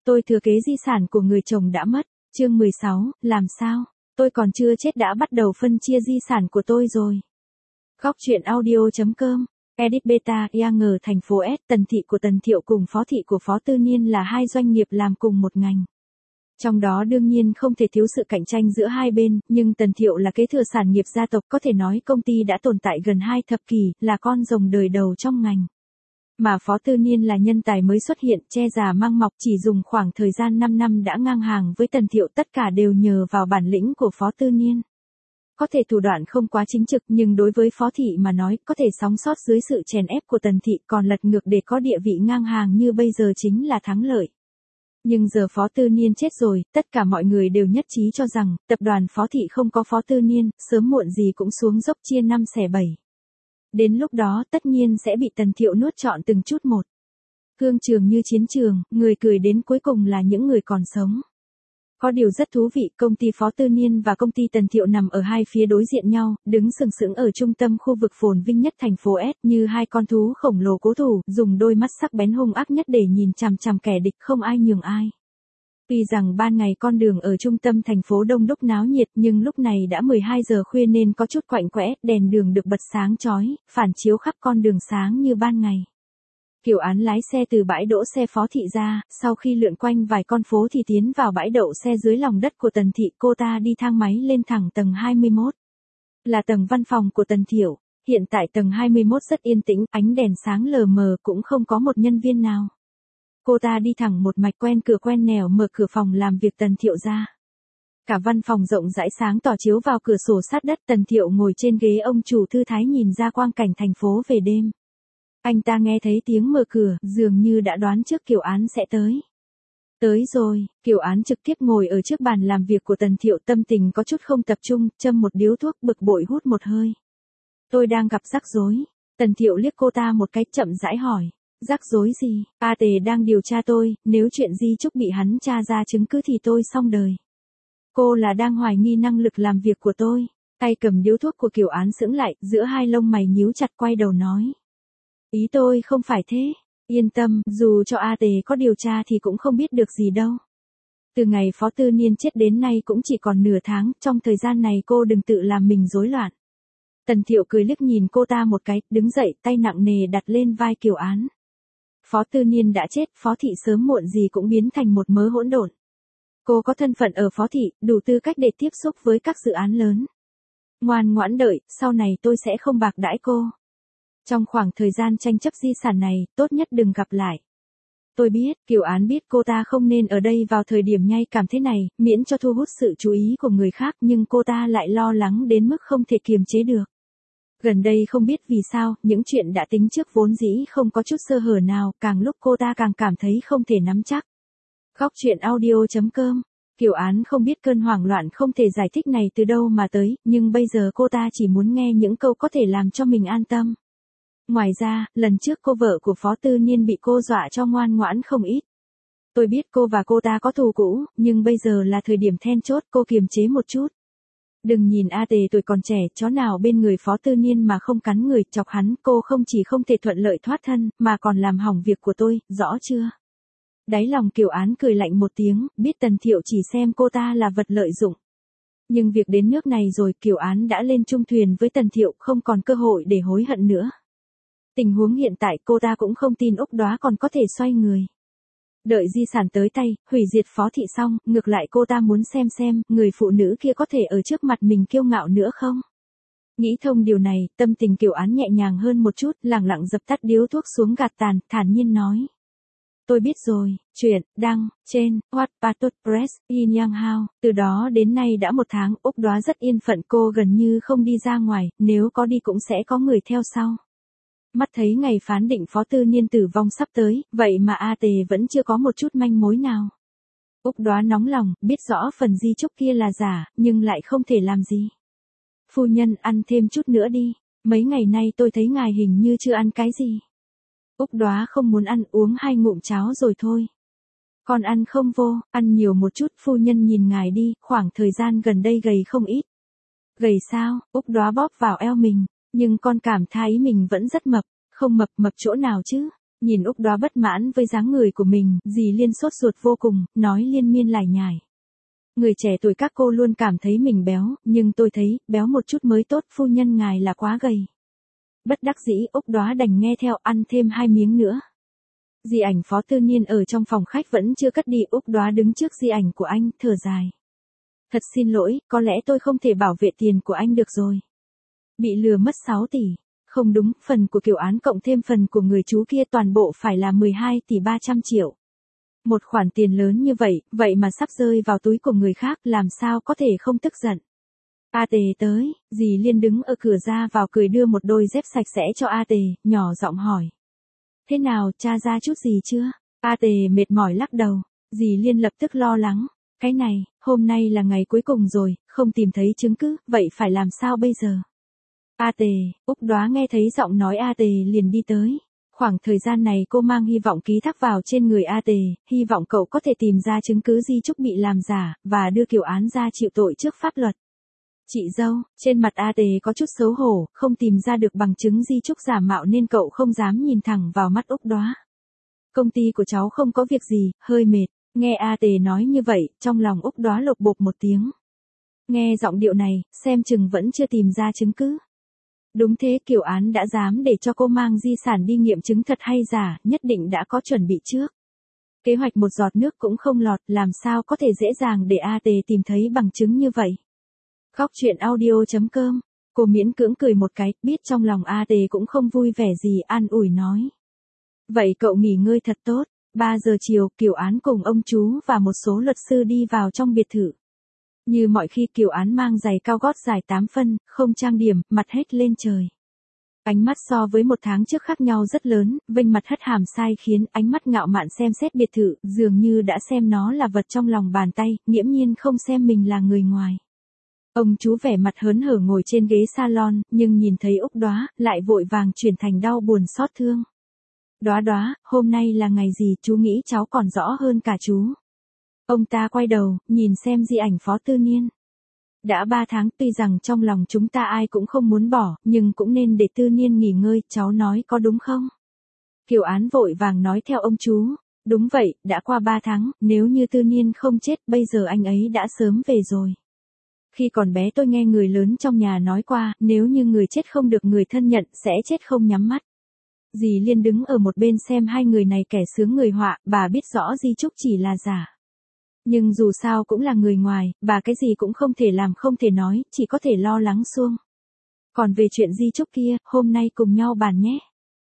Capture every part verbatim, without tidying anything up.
Tôi thừa kế di sản của người chồng đã mất. Chương mười sáu, làm sao? Tôi còn chưa chết đã bắt đầu phân chia di sản của tôi rồi. Góc truyện audio chấm com. Edit Beta, Yang thành phố S, Tần Thị của Tần Thiệu cùng Phó Thị của Phó Tư Niên là hai doanh nghiệp làm cùng một ngành. Trong đó đương nhiên không thể thiếu sự cạnh tranh giữa hai bên, nhưng Tần Thiệu là kế thừa sản nghiệp gia tộc, có thể nói công ty đã tồn tại gần hai thập kỷ, là con rồng đời đầu trong ngành. Mà Phó Tư Niên là nhân tài mới xuất hiện, che già mang mọc, chỉ dùng khoảng thời gian năm năm đã ngang hàng với Tần Thiệu, tất cả đều nhờ vào bản lĩnh của Phó Tư Niên. Có thể thủ đoạn không quá chính trực, nhưng đối với Phó Thị mà nói, có thể sống sót dưới sự chèn ép của Tần Thị, còn lật ngược để có địa vị ngang hàng như bây giờ chính là thắng lợi. Nhưng giờ Phó Tư Niên chết rồi, tất cả mọi người đều nhất trí cho rằng, tập đoàn Phó Thị không có Phó Tư Niên, sớm muộn gì cũng xuống dốc chia năm xẻ bảy. Đến lúc đó tất nhiên sẽ bị Tần Thiệu nuốt trọn từng chút một. Cương trường như chiến trường, người cười đến cuối cùng là những người còn sống. Có điều rất thú vị, công ty Phó Tư Niên và công ty Tần Thiệu nằm ở hai phía đối diện nhau, đứng sừng sững ở trung tâm khu vực phồn vinh nhất thành phố S, như hai con thú khổng lồ cố thủ, dùng đôi mắt sắc bén hung ác nhất để nhìn chằm chằm kẻ địch, không ai nhường ai. Tuy rằng ban ngày con đường ở trung tâm thành phố đông đúc náo nhiệt, nhưng lúc này đã mười hai giờ khuya nên có chút quạnh quẽ, đèn đường được bật sáng chói, phản chiếu khắp con đường sáng như ban ngày. Kiều Án lái xe từ bãi đỗ xe Phó Thị ra, sau khi lượn quanh vài con phố thì tiến vào bãi đậu xe dưới lòng đất của Tần Thị, cô ta đi thang máy lên thẳng tầng hai mươi mốt. Là tầng văn phòng của Tần Thiệu, hiện tại tầng hai mươi mốt rất yên tĩnh, ánh đèn sáng lờ mờ, cũng không có một nhân viên nào. Cô ta đi thẳng một mạch quen cửa quen nẻo mở cửa phòng làm việc Tần Thiệu ra. Cả văn phòng rộng rãi sáng tỏ chiếu vào cửa sổ sát đất, Tần Thiệu ngồi trên ghế ông chủ thư thái nhìn ra quang cảnh thành phố về đêm. Anh ta nghe thấy tiếng mở cửa, dường như đã đoán trước Kiều Án sẽ tới. Tới rồi, Kiều Án trực tiếp ngồi ở trước bàn làm việc của Tần Thiệu, tâm tình có chút không tập trung, châm một điếu thuốc, bực bội hút một hơi. Tôi đang gặp rắc rối. Tần Thiệu liếc cô ta một cái, chậm rãi hỏi. Rắc rối gì? A Tề đang điều tra tôi, nếu chuyện Di Trúc bị hắn tra ra chứng cứ thì tôi xong đời. Cô là đang hoài nghi năng lực làm việc của tôi. Tay cầm điếu thuốc của Kiều Án sững lại, giữa hai lông mày nhíu chặt, quay đầu nói. Ý tôi không phải thế. Yên tâm, dù cho A Tề có điều tra thì cũng không biết được gì đâu. Từ ngày Phó Tư Niên chết đến nay cũng chỉ còn nửa tháng, trong thời gian này cô đừng tự làm mình rối loạn. Tần Thiệu cười liếc nhìn cô ta một cái, đứng dậy, tay nặng nề đặt lên vai Kiều Án. Phó Tư Niên đã chết, Phó Thị sớm muộn gì cũng biến thành một mớ hỗn độn. Cô có thân phận ở Phó Thị, đủ tư cách để tiếp xúc với các dự án lớn. Ngoan ngoãn đợi, sau này tôi sẽ không bạc đãi cô. Trong khoảng thời gian tranh chấp di sản này, tốt nhất đừng gặp lại. Tôi biết, Kiều Án biết cô ta không nên ở đây vào thời điểm nhạy cảm thế này, miễn cho thu hút sự chú ý của người khác, nhưng cô ta lại lo lắng đến mức không thể kiềm chế được. Gần đây không biết vì sao, những chuyện đã tính trước vốn dĩ không có chút sơ hở nào, càng lúc cô ta càng cảm thấy không thể nắm chắc. Góc truyện audio chấm com. Kiều Án không biết cơn hoảng loạn không thể giải thích này từ đâu mà tới, nhưng bây giờ cô ta chỉ muốn nghe những câu có thể làm cho mình an tâm. Ngoài ra, lần trước cô vợ của Phó Tư Niên bị cô dọa cho ngoan ngoãn không ít. Tôi biết cô và cô ta có thù cũ, nhưng bây giờ là thời điểm then chốt, cô kiềm chế một chút. Đừng nhìn A Tề tuổi còn trẻ, chó nào bên người Phó Tư Niên mà không cắn người, chọc hắn, cô không chỉ không thể thuận lợi thoát thân, mà còn làm hỏng việc của tôi, rõ chưa? Đáy lòng Kiều Án cười lạnh một tiếng, biết Tần Thiệu chỉ xem cô ta là vật lợi dụng. Nhưng việc đến nước này rồi, Kiều Án đã lên chung thuyền với Tần Thiệu, không còn cơ hội để hối hận nữa. Tình huống hiện tại cô ta cũng không tin Úc Đoá còn có thể xoay người. Đợi di sản tới tay, hủy diệt Phó Thị xong, ngược lại cô ta muốn xem xem, người phụ nữ kia có thể ở trước mặt mình kiêu ngạo nữa không? Nghĩ thông điều này, tâm tình Kiều Án nhẹ nhàng hơn một chút, lẳng lặng dập tắt điếu thuốc xuống gạt tàn, thản nhiên nói. Tôi biết rồi, chuyện, đăng, trên, Wattpad Press, In Yang Hao, từ đó đến nay đã một tháng, Úc Đoá rất yên phận, cô gần như không đi ra ngoài, nếu có đi cũng sẽ có người theo sau. Mắt thấy ngày phán định Phó Tư Niên tử vong sắp tới, vậy mà A Tề vẫn chưa có một chút manh mối nào. Úc Đoá nóng lòng, biết rõ phần di chúc kia là giả, nhưng lại không thể làm gì. Phu nhân, ăn thêm chút nữa đi, mấy ngày nay tôi thấy ngài hình như chưa ăn cái gì. Úc Đoá không muốn ăn, uống hai ngụm cháo rồi thôi. Con ăn không vô, ăn nhiều một chút, phu nhân nhìn ngài đi, khoảng thời gian gần đây gầy không ít. Gầy sao? Úc Đoá bóp vào eo mình. Nhưng con cảm thấy mình vẫn rất mập, không mập mập chỗ nào chứ? Nhìn Úc Đoá bất mãn với dáng người của mình, dì Liên sốt ruột vô cùng, nói liên miên lải nhải. Người trẻ tuổi các cô luôn cảm thấy mình béo, nhưng tôi thấy, béo một chút mới tốt, phu nhân ngài là quá gầy. Bất đắc dĩ, Úc Đoá đành nghe theo, ăn thêm hai miếng nữa. Di ảnh Phó Tư Niên ở trong phòng khách vẫn chưa cất đi, Úc Đoá đứng trước di ảnh của anh, thở dài. Thật xin lỗi, có lẽ tôi không thể bảo vệ tiền của anh được rồi. Bị lừa mất sáu tỷ. Không đúng, phần của Kiều Án cộng thêm phần của người chú kia toàn bộ phải là mười hai tỷ ba trăm triệu. Một khoản tiền lớn như vậy, vậy mà sắp rơi vào túi của người khác, làm sao có thể không tức giận. A Tề tới, dì Liên đứng ở cửa ra vào cười đưa một đôi dép sạch sẽ cho A Tề, nhỏ giọng hỏi. Thế nào, tra ra chút gì chưa? A Tề mệt mỏi lắc đầu, dì Liên lập tức lo lắng. Cái này, hôm nay là ngày cuối cùng rồi, không tìm thấy chứng cứ, vậy phải làm sao bây giờ? A Tề, Úc Đoá nghe thấy giọng nói A Tề liền đi tới. Khoảng thời gian này cô mang hy vọng ký thác vào trên người A Tề, hy vọng cậu có thể tìm ra chứng cứ di chúc bị làm giả, và đưa Kiều Án ra chịu tội trước pháp luật. Chị dâu, trên mặt A Tề có chút xấu hổ, không tìm ra được bằng chứng di chúc giả mạo nên cậu không dám nhìn thẳng vào mắt Úc Đoá. Công ty của cháu không có việc gì, hơi mệt. Nghe A Tề nói như vậy, trong lòng Úc Đoá lột bột một tiếng. Nghe giọng điệu này, xem chừng vẫn chưa tìm ra chứng cứ. Đúng thế, Kiều Án đã dám để cho cô mang di sản đi nghiệm chứng thật hay giả, nhất định đã có chuẩn bị trước. Kế hoạch một giọt nước cũng không lọt, làm sao có thể dễ dàng để A Tề tìm thấy bằng chứng như vậy. Khóc chuyện audio chấm com, cô miễn cưỡng cười một cái, biết trong lòng A Tề cũng không vui vẻ gì, an ủi nói. Vậy cậu nghỉ ngơi thật tốt. ba giờ chiều, Kiều Án cùng ông chú và một số luật sư đi vào trong biệt thự. Như mọi khi, Kiều Án mang giày cao gót dài tám phân, không trang điểm, mặt hết lên trời. Ánh mắt so với một tháng trước khác nhau rất lớn, vênh mặt hất hàm sai khiến ánh mắt ngạo mạn xem xét biệt thự, dường như đã xem nó là vật trong lòng bàn tay, nghiễm nhiên không xem mình là người ngoài. Ông chú vẻ mặt hớn hở ngồi trên ghế salon, nhưng nhìn thấy Úc Đoá, lại vội vàng chuyển thành đau buồn xót thương. Đoá Đoá, hôm nay là ngày gì, chú nghĩ cháu còn rõ hơn cả chú. Ông ta quay đầu, nhìn xem di ảnh Phó Tư Niên. Đã ba tháng, tuy rằng trong lòng chúng ta ai cũng không muốn bỏ, nhưng cũng nên để Tư Niên nghỉ ngơi, cháu nói có đúng không? Kiều Án vội vàng nói theo ông chú. Đúng vậy, đã qua ba tháng, nếu như Tư Niên không chết, bây giờ anh ấy đã sớm về rồi. Khi còn bé tôi nghe người lớn trong nhà nói qua, nếu như người chết không được người thân nhận, sẽ chết không nhắm mắt. Dì Liên đứng ở một bên xem hai người này kẻ sướng người họa, bà biết rõ di chúc chỉ là giả. Nhưng dù sao cũng là người ngoài, bà cái gì cũng không thể làm không thể nói, chỉ có thể lo lắng xuông. Còn về chuyện di chúc kia, hôm nay cùng nhau bàn nhé.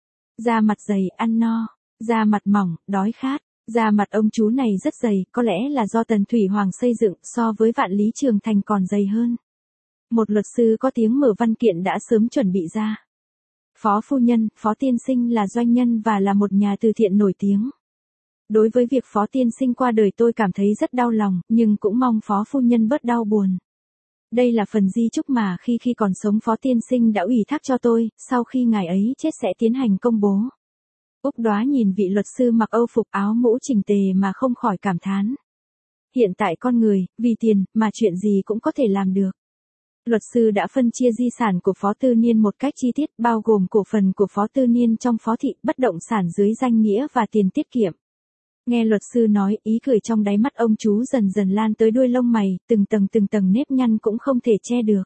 Da mặt dày, ăn no. Da mặt mỏng, đói khát. Da mặt ông chú này rất dày, có lẽ là do Tần Thủy Hoàng xây dựng, so với Vạn Lý Trường Thành còn dày hơn. Một luật sư có tiếng mở văn kiện đã sớm chuẩn bị ra. Phó phu nhân, Phó tiên sinh là doanh nhân và là một nhà từ thiện nổi tiếng. Đối với việc Phó tiên sinh qua đời tôi cảm thấy rất đau lòng, nhưng cũng mong Phó phu nhân bớt đau buồn. Đây là phần di chúc mà khi khi còn sống Phó tiên sinh đã ủy thác cho tôi, sau khi ngài ấy chết sẽ tiến hành công bố. Úc Đoá nhìn vị luật sư mặc âu phục áo mũ chỉnh tề mà không khỏi cảm thán. Hiện tại con người, vì tiền, mà chuyện gì cũng có thể làm được. Luật sư đã phân chia di sản của Phó Tư Niên một cách chi tiết, bao gồm cổ phần của Phó Tư Niên trong Phó thị, bất động sản dưới danh nghĩa và tiền tiết kiệm. Nghe luật sư nói, ý cười trong đáy mắt ông chú dần dần lan tới đuôi lông mày, từng tầng từng tầng nếp nhăn cũng không thể che được.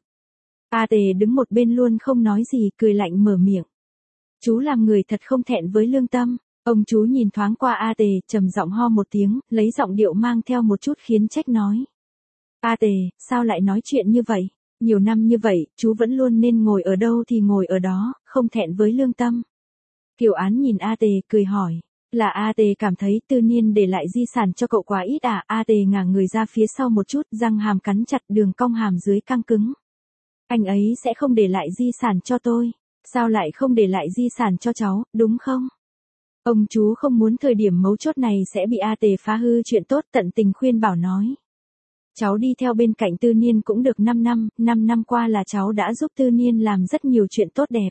A Tề đứng một bên luôn không nói gì, cười lạnh mở miệng. Chú làm người thật không thẹn với lương tâm. Ông chú nhìn thoáng qua A Tề, trầm giọng ho một tiếng, lấy giọng điệu mang theo một chút khiến trách nói. A Tề, sao lại nói chuyện như vậy? Nhiều năm như vậy, chú vẫn luôn nên ngồi ở đâu thì ngồi ở đó, không thẹn với lương tâm. Kiều Án nhìn A Tề, cười hỏi. Là A Tề cảm thấy Tư Niên để lại di sản cho cậu quá ít à? A Tề ngả người ra phía sau một chút, răng hàm cắn chặt, đường cong hàm dưới căng cứng. Anh ấy sẽ không để lại di sản cho tôi. Sao lại không để lại di sản cho cháu, đúng không? Ông chú không muốn thời điểm mấu chốt này sẽ bị A Tề phá hư chuyện tốt, tận tình khuyên bảo nói. Cháu đi theo bên cạnh Tư Niên cũng được năm năm, năm năm qua là cháu đã giúp Tư Niên làm rất nhiều chuyện tốt đẹp.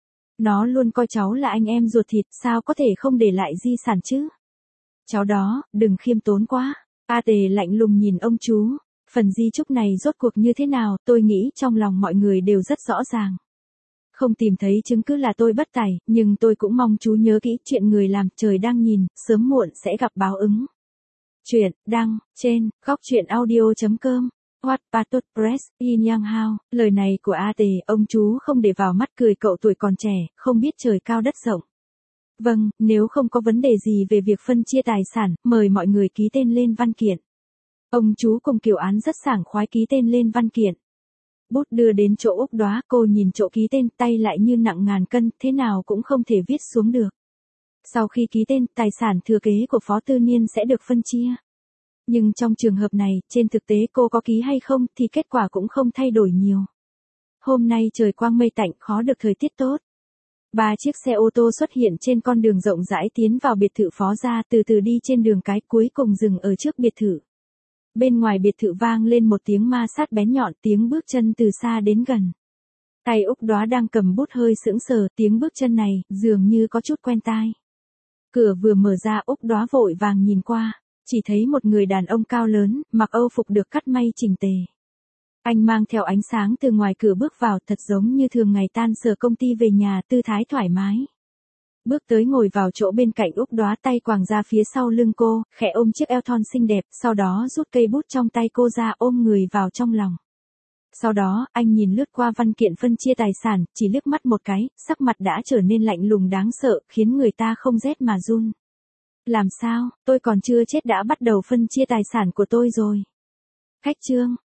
Nó luôn coi cháu là anh em ruột thịt, sao có thể không để lại di sản chứ? Cháu đó, đừng khiêm tốn quá. A Tề lạnh lùng nhìn ông chú. Phần di chúc này rốt cuộc như thế nào, tôi nghĩ trong lòng mọi người đều rất rõ ràng. Không tìm thấy chứng cứ là tôi bất tài, nhưng tôi cũng mong chú nhớ kỹ chuyện người làm trời đang nhìn, sớm muộn sẽ gặp báo ứng. Chuyện, đăng, trên, góc chuyện audio.com. What Patot Press, in Yang Hao, lời này của A Tề, ông chú không để vào mắt cười cậu tuổi còn trẻ, không biết trời cao đất rộng. Vâng, nếu không có vấn đề gì về việc phân chia tài sản, mời mọi người ký tên lên văn kiện. Ông chú cùng Kiều Án rất sảng khoái ký tên lên văn kiện. Bút đưa đến chỗ Úc Đóa, cô nhìn chỗ ký tên, tay lại như nặng ngàn cân, thế nào cũng không thể viết xuống được. Sau khi ký tên, tài sản thừa kế của Phó Tư Niên sẽ được phân chia. Nhưng trong trường hợp này, trên thực tế cô có ký hay không thì kết quả cũng không thay đổi nhiều. Hôm nay trời quang mây tạnh, khó được thời tiết tốt. Ba chiếc xe ô tô xuất hiện trên con đường rộng rãi tiến vào biệt thự Phó gia, từ từ đi trên đường cái, cuối cùng dừng ở trước biệt thự. Bên ngoài biệt thự vang lên một tiếng ma sát bén nhọn, tiếng bước chân từ xa đến gần. Tay Úc Đóa đang cầm bút hơi sững sờ, tiếng bước chân này, dường như có chút quen tai. Cửa vừa mở ra, Úc Đóa vội vàng nhìn qua, chỉ thấy một người đàn ông cao lớn, mặc âu phục được cắt may chỉnh tề. Anh mang theo ánh sáng từ ngoài cửa bước vào, thật giống như thường ngày tan sở công ty về nhà, tư thái thoải mái. Bước tới ngồi vào chỗ bên cạnh Úc Đóa, tay quàng ra phía sau lưng cô, khẽ ôm chiếc eo thon xinh đẹp, sau đó rút cây bút trong tay cô ra, ôm người vào trong lòng. Sau đó, anh nhìn lướt qua văn kiện phân chia tài sản, chỉ liếc mắt một cái, sắc mặt đã trở nên lạnh lùng đáng sợ, khiến người ta không rét mà run. Làm sao, tôi còn chưa chết đã bắt đầu phân chia tài sản của tôi rồi. Khách trương.